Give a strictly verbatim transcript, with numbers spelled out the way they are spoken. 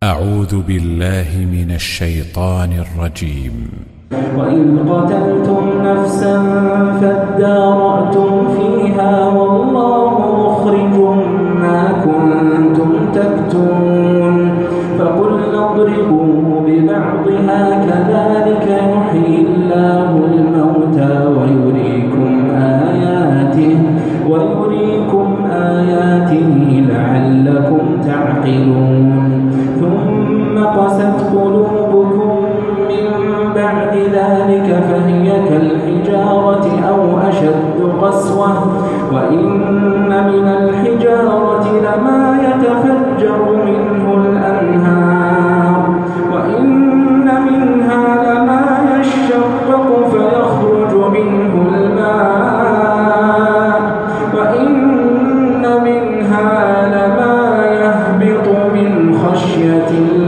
أعوذ بالله من الشيطان الرجيم. وإذ قتلتم نفسا فادارأتم فيها والله مخرج ما كنتم تكتمون فقلنا اضربوه ببعضها كذلك يحيي الله الموتى ويريكم آياته ويريكم آياته لعلكم تعقلون. ثم قست قلوبكم من بعد ذلك فهي كالحجارة أو أشد قسوة وإن من الحجارة لما يتفجر منه الأنهار وإن منها لما يشقق فيخرج منه الماء وإن منها لما يهبط من خشية الله